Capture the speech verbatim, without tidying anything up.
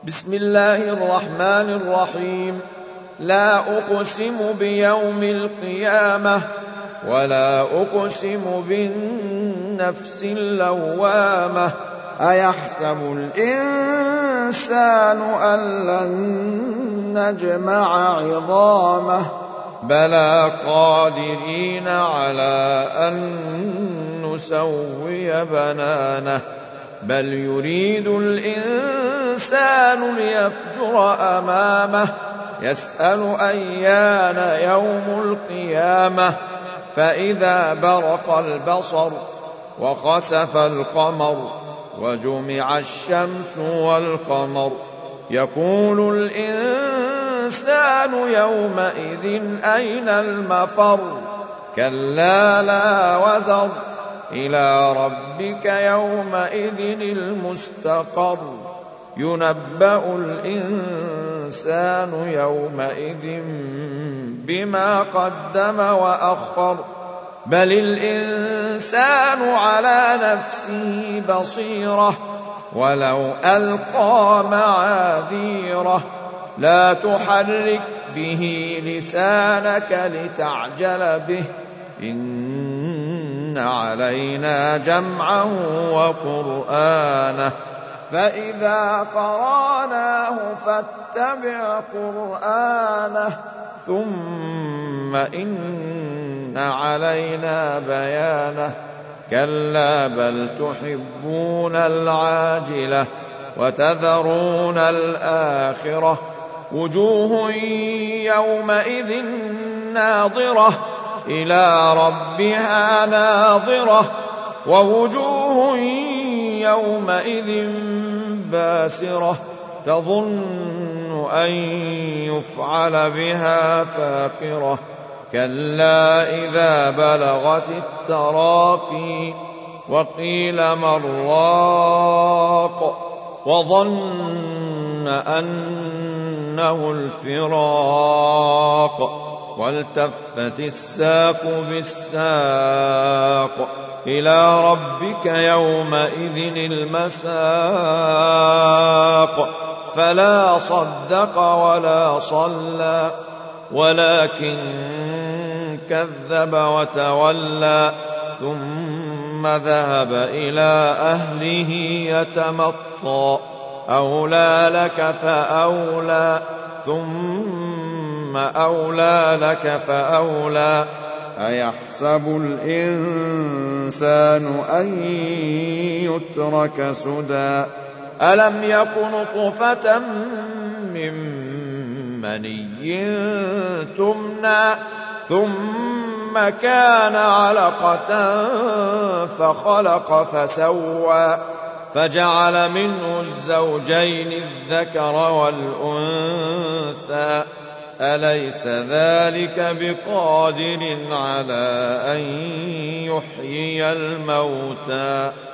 بسم الله الرحمن الرحيم. لا أقسم بيوم القيامة ولا أقسم بالنفس اللوامة. أيحسب الإنسان أن لن نجمع عظامه بلى قادرين على أن نسوي بنانه بل يريد الإنسان ليفجر أمامه يسأل أيان يوم القيامة فإذا برق البصر وخسف القمر وجمع الشمس والقمر يقول الإنسان يومئذ أين المفر كلا لا وزر إلى ربك يومئذ المستقر ينبأ الإنسان يومئذ بما قدم وأخر بل الإنسان على نفسه بصيرة ولو ألقى معاذيره لا تحرك به لسانك لتعجل به إن علينا جمعه وقرآنه فإذا قرأناه فاتبع قرآنه ثم إن علينا بيانه كلا بل تحبون العاجلة وتذرون الآخرة وجوه يومئذ ناظرة إلى ربها ناظرة ووجوه يومئذ باسرة تظن أن يفعل بها فاقرة كلا إذا بلغت التراقي وقيل من راق وظن أنه الفراق والتفت الساق بالساق إلى ربك يومئذ المساق فلا صدق ولا صلى ولكن كذب وتولى ثم ذهب إلى أهله يتمطى أولى لك فأولى ثم أولى لك فأولى أيحسب الإنسان أن يترك سدى ألم يك نطفة من مني تمنى ثم كان علقة فخلق فسوى فجعل منه الزوجين الذكر والأنثى أليس ذلك بقادر على أن يحيي الموتى